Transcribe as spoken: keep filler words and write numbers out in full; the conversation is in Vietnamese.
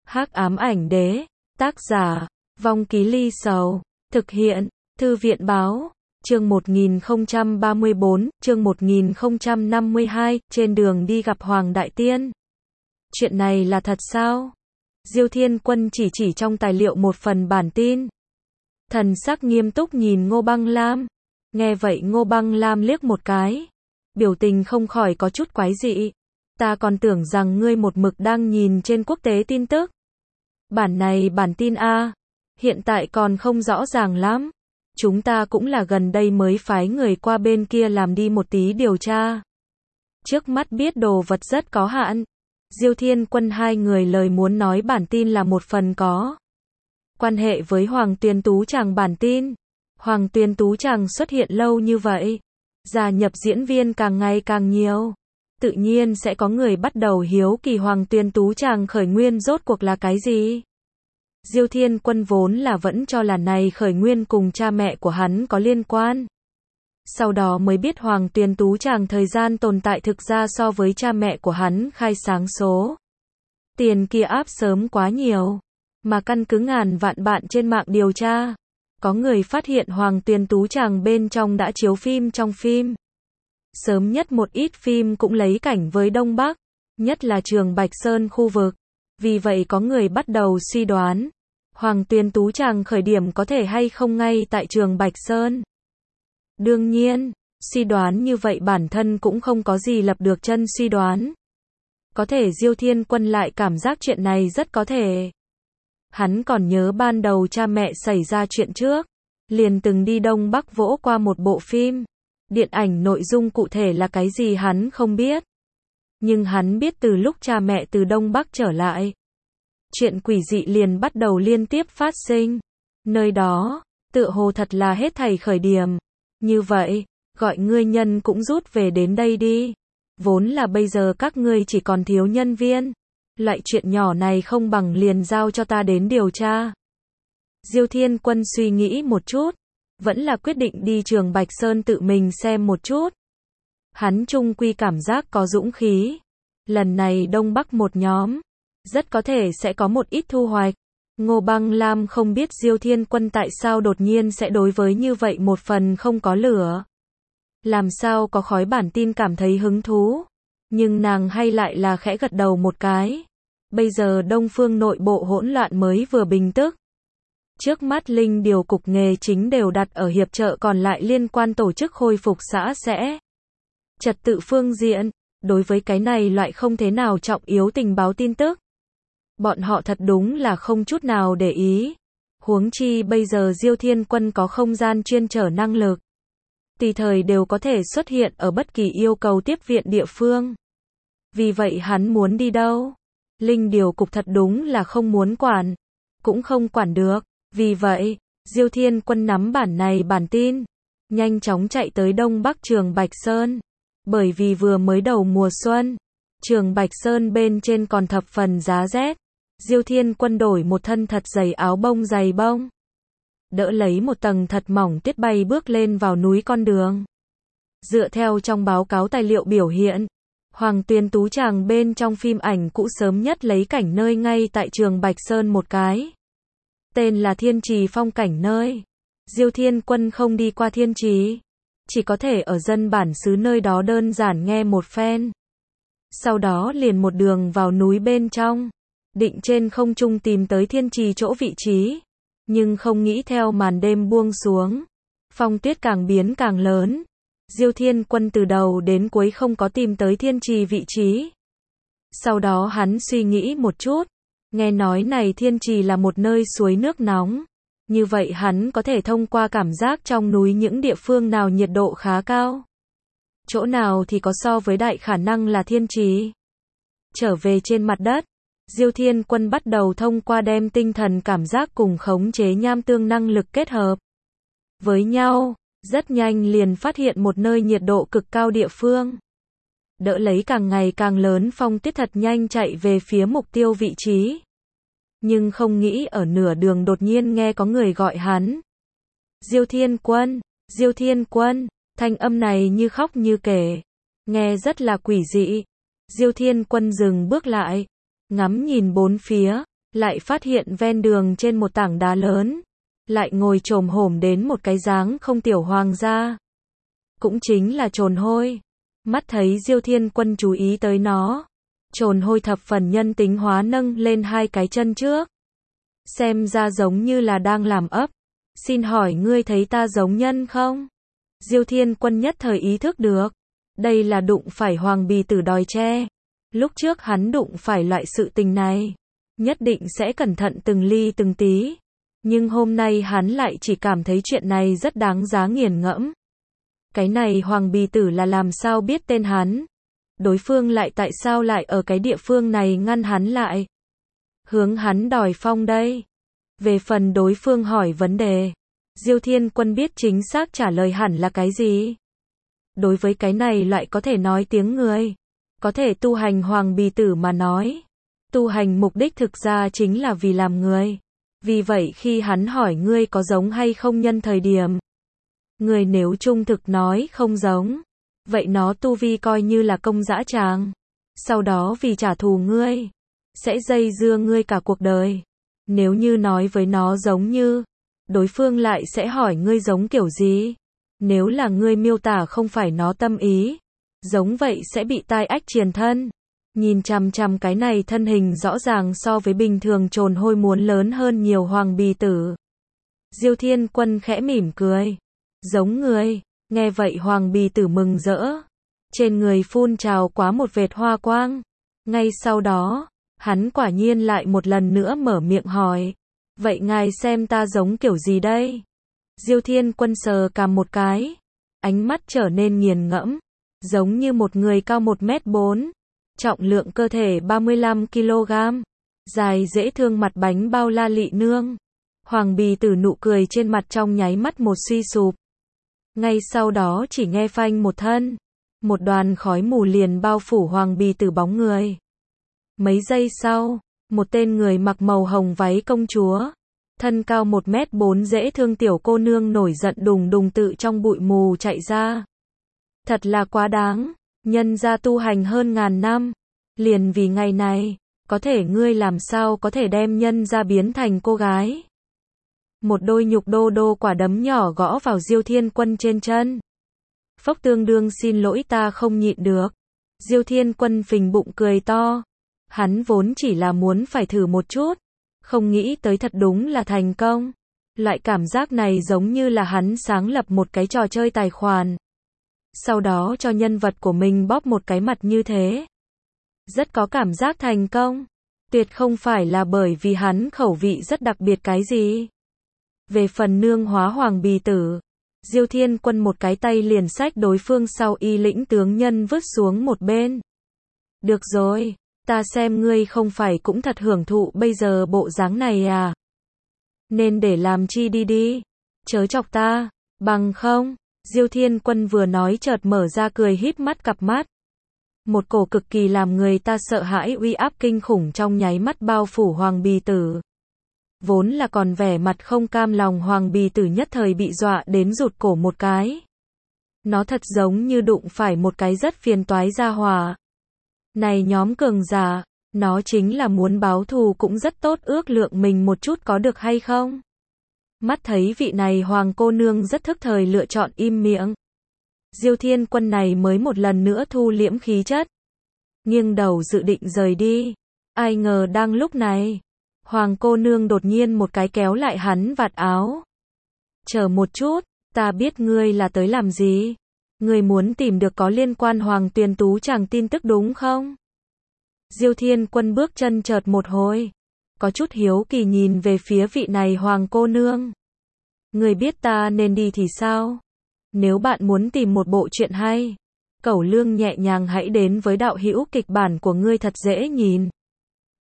Hắc ám ảnh đế, tác giả, Vong Ký Ly Sầu, thực hiện, Thư viện báo, chương một nghìn không trăm ba mươi bốn, chương một nghìn không trăm năm mươi hai, trên đường đi gặp Hoàng Đại Tiên. Chuyện này là thật sao? Diêu Thiên Quân chỉ chỉ trong tài liệu một phần bản tin. Thần sắc nghiêm túc nhìn Ngô Băng Lam. Nghe vậy Ngô Băng Lam liếc một cái. Biểu tình không khỏi có chút quái dị. Ta còn tưởng rằng ngươi một mực đang nhìn trên quốc tế tin tức. Bản này bản tin A. Hiện tại còn không rõ ràng lắm. Chúng ta cũng là gần đây mới phái người qua bên kia làm đi một tí điều tra. Trước mắt biết đồ vật rất có hạn. Diêu Thiên Quân hai người lời muốn nói bản tin là một phần có quan hệ với Hoàng Tuyền Tú Tràng bản tin. Hoàng Tuyền Tú Tràng xuất hiện lâu như vậy, gia nhập diễn viên càng ngày càng nhiều. Tự nhiên sẽ có người bắt đầu hiếu kỳ Hoàng Tuyền Tú Tràng khởi nguyên rốt cuộc là cái gì. Diêu Thiên Quân vốn là vẫn cho là này khởi nguyên cùng cha mẹ của hắn có liên quan. Sau đó mới biết Hoàng Tuyền Tú Tràng thời gian tồn tại thực ra so với cha mẹ của hắn khai sáng số tiền kia áp sớm quá nhiều. Mà căn cứ ngàn vạn bạn trên mạng điều tra, có người phát hiện Hoàng Tuyền Tú Tràng bên trong đã chiếu phim trong phim. Sớm nhất một ít phim cũng lấy cảnh với Đông Bắc, nhất là Trường Bạch Sơn khu vực. Vì vậy có người bắt đầu suy đoán, Hoàng Tuyền Tú Tràng khởi điểm có thể hay không ngay tại Trường Bạch Sơn. Đương nhiên, suy đoán như vậy bản thân cũng không có gì lập được chân suy đoán. Có thể Diêu Thiên Quân lại cảm giác chuyện này rất có thể. Hắn còn nhớ ban đầu cha mẹ xảy ra chuyện trước, liền từng đi Đông Bắc vỗ qua một bộ phim. Điện ảnh nội dung cụ thể là cái gì hắn không biết. Nhưng hắn biết từ lúc cha mẹ từ Đông Bắc trở lại, chuyện quỷ dị liền bắt đầu liên tiếp phát sinh. Nơi đó, tựa hồ thật là hết thảy khởi điểm. Như vậy, gọi ngươi nhân cũng rút về đến đây đi. Vốn là bây giờ các ngươi chỉ còn thiếu nhân viên. Loại chuyện nhỏ này không bằng liền giao cho ta đến điều tra. Diêu Thiên Quân suy nghĩ một chút, vẫn là quyết định đi Trường Bạch Sơn tự mình xem một chút. Hắn chung quy cảm giác có dũng khí. Lần này Đông Bắc một nhóm, rất có thể sẽ có một ít thu hoạch. Ngô Băng Lam không biết Diêu Thiên Quân tại sao đột nhiên sẽ đối với như vậy một phần không có lửa. Làm sao có khói bản tin cảm thấy hứng thú. Nhưng nàng hay lại là khẽ gật đầu một cái. Bây giờ Đông Phương nội bộ hỗn loạn mới vừa bình tức. Trước mắt Linh điều cục nghề chính đều đặt ở hiệp trợ còn lại liên quan tổ chức khôi phục xã sẽ. Trật tự phương diện, đối với cái này loại không thế nào trọng yếu tình báo tin tức. Bọn họ thật đúng là không chút nào để ý. Huống chi bây giờ Diêu Thiên Quân có không gian chuyên trở năng lực. Tùy thời đều có thể xuất hiện ở bất kỳ yêu cầu tiếp viện địa phương. Vì vậy hắn muốn đi đâu? Linh điều cục thật đúng là không muốn quản. Cũng không quản được. Vì vậy, Diêu Thiên Quân nắm bản này bản tin. Nhanh chóng chạy tới Đông Bắc Trường Bạch Sơn. Bởi vì vừa mới đầu mùa xuân. Trường Bạch Sơn bên trên còn thập phần giá rét. Diêu Thiên Quân đổi một thân thật dày áo bông dày bông. Đỡ lấy một tầng thật mỏng tuyết bay bước lên vào núi con đường. Dựa theo trong báo cáo tài liệu biểu hiện, Hoàng Tuyền Tú Tràng bên trong phim ảnh cũ sớm nhất lấy cảnh nơi ngay tại Trường Bạch Sơn một cái. Tên là Thiên Trì phong cảnh nơi. Diêu Thiên Quân không đi qua Thiên Trì, chỉ có thể ở dân bản xứ nơi đó đơn giản nghe một phen. Sau đó liền một đường vào núi bên trong, định trên không trung tìm tới Thiên Trì chỗ vị trí. Nhưng không nghĩ theo màn đêm buông xuống, phong tuyết càng biến càng lớn. Diêu Thiên Quân từ đầu đến cuối không có tìm tới Thiên Trì vị trí. Sau đó hắn suy nghĩ một chút, nghe nói này Thiên Trì là một nơi suối nước nóng. Như vậy hắn có thể thông qua cảm giác trong núi những địa phương nào nhiệt độ khá cao. Chỗ nào thì có so với đại khả năng là Thiên Trì. Trở về trên mặt đất, Diêu Thiên Quân bắt đầu thông qua đem tinh thần cảm giác cùng khống chế nham tương năng lực kết hợp với nhau, rất nhanh liền phát hiện một nơi nhiệt độ cực cao địa phương. Đỡ lấy càng ngày càng lớn phong tuyết thật nhanh chạy về phía mục tiêu vị trí. Nhưng không nghĩ ở nửa đường đột nhiên nghe có người gọi hắn. Diêu Thiên Quân, Diêu Thiên Quân, thanh âm này như khóc như kể, nghe rất là quỷ dị. Diêu Thiên Quân dừng bước lại, ngắm nhìn bốn phía, lại phát hiện ven đường trên một tảng đá lớn, lại ngồi chồm hổm đến một cái dáng không tiểu hoàng gia. Cũng chính là trồn hôi. Mắt thấy Diêu Thiên Quân chú ý tới nó, trồn hôi thập phần nhân tính hóa nâng lên hai cái chân trước. Xem ra giống như là đang làm ấp. Xin hỏi ngươi thấy ta giống nhân không? Diêu Thiên Quân nhất thời ý thức được. Đây là đụng phải Hoàng Bì Tử đòi che. Lúc trước hắn đụng phải loại sự tình này, nhất định sẽ cẩn thận từng ly từng tí. Nhưng hôm nay hắn lại chỉ cảm thấy chuyện này rất đáng giá nghiền ngẫm. Cái này Hoàng Bì Tử là làm sao biết tên hắn? Đối phương lại tại sao lại ở cái địa phương này ngăn hắn lại? Hướng hắn đòi phong đây. Về phần đối phương hỏi vấn đề, Diêu Thiên Quân biết chính xác trả lời hẳn là cái gì. Đối với cái này lại có thể nói tiếng người, có thể tu hành Hoàng Bì Tử mà nói. Tu hành mục đích thực ra chính là vì làm người. Vì vậy khi hắn hỏi ngươi có giống hay không nhân thời điểm, người nếu trung thực nói không giống, vậy nó tu vi coi như là công dã tràng. Sau đó vì trả thù ngươi, sẽ dây dưa ngươi cả cuộc đời. Nếu như nói với nó giống như, đối phương lại sẽ hỏi ngươi giống kiểu gì. Nếu là ngươi miêu tả không phải nó tâm ý, giống vậy sẽ bị tai ách triền thân. Nhìn chằm chằm cái này thân hình rõ ràng so với bình thường trồn hôi muốn lớn hơn nhiều Hoàng Bì Tử. Diêu Thiên Quân khẽ mỉm cười. Giống người. Nghe vậy Hoàng Bì Tử mừng rỡ. Trên người phun trào quá một vệt hoa quang. Ngay sau đó, hắn quả nhiên lại một lần nữa mở miệng hỏi. Vậy ngài xem ta giống kiểu gì đây? Diêu Thiên Quân sờ cằm một cái. Ánh mắt trở nên nghiền ngẫm. Giống như một người cao một mét bốn. Trọng lượng cơ thể ba mươi lăm ki lô gam. Dài dễ thương mặt bánh bao la lị nương. Hoàng Bì Tử nụ cười trên mặt trong nháy mắt một suy sụp. Ngay sau đó chỉ nghe phanh một thân. Một đoàn khói mù liền bao phủ Hoàng Bì Tử bóng người. Mấy giây sau, một tên người mặc màu hồng váy công chúa, thân cao một mét bốn dễ thương tiểu cô nương nổi giận đùng đùng tự trong bụi mù chạy ra. Thật là quá đáng, nhân gia tu hành hơn ngàn năm, liền vì ngày này, có thể ngươi làm sao có thể đem nhân gia biến thành cô gái. Một đôi nhục đô đô quả đấm nhỏ gõ vào Diêu Thiên Quân trên chân. Phốc tương đương xin lỗi ta không nhịn được. Diêu Thiên Quân phình bụng cười to. Hắn vốn chỉ là muốn phải thử một chút, không nghĩ tới thật đúng là thành công. Loại cảm giác này giống như là hắn sáng lập một cái trò chơi tài khoản. Sau đó cho nhân vật của mình bóp một cái mặt như thế. Rất có cảm giác thành công. Tuyệt không phải là bởi vì hắn khẩu vị rất đặc biệt cái gì. Về phần nương hóa Hoàng Bì Tử, Diêu Thiên Quân một cái tay liền xách đối phương sau y lĩnh tướng nhân vứt xuống một bên. Được rồi, ta xem ngươi không phải cũng thật hưởng thụ bây giờ bộ dáng này à. Nên để làm chi đi đi, chớ chọc ta, bằng không. Diêu Thiên Quân vừa nói chợt mở ra cười híp mắt cặp mắt. Một cổ cực kỳ làm người ta sợ hãi uy áp kinh khủng trong nháy mắt bao phủ Hoàng Bì Tử. Vốn là còn vẻ mặt không cam lòng Hoàng Bì Tử nhất thời bị dọa đến rụt cổ một cái. Nó thật giống như đụng phải một cái rất phiền toái gia hỏa. Này nhóm cường giả, nó chính là muốn báo thù cũng rất tốt, ước lượng mình một chút có được hay không? Mắt thấy vị này Hoàng cô nương rất thức thời lựa chọn im miệng. Diêu Thiên Quân này mới một lần nữa thu liễm khí chất. Nghiêng đầu dự định rời đi. Ai ngờ đang lúc này, Hoàng cô nương đột nhiên một cái kéo lại hắn vạt áo. Chờ một chút, ta biết ngươi là tới làm gì. Ngươi muốn tìm được có liên quan Hoàng Tuyền Tú chàng tin tức đúng không? Diêu Thiên Quân bước chân chợt một hồi. Có chút hiếu kỳ nhìn về phía vị này Hoàng cô nương. Ngươi biết ta nên đi thì sao? Nếu bạn muốn tìm một bộ truyện hay, cẩu lương nhẹ nhàng hãy đến với đạo hữu kịch bản của ngươi thật dễ nhìn.